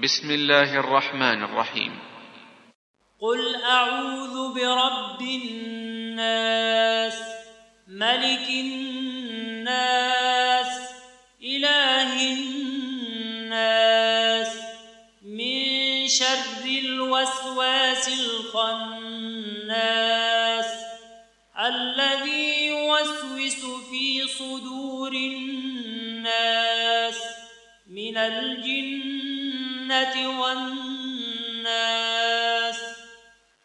بسم الله الرحمن الرحيم. قل أعوذ برب الناس ملك الناس إله الناس من شر الوسواس الخناس الذي يوسوس في صدور الناس من الجنة والناس.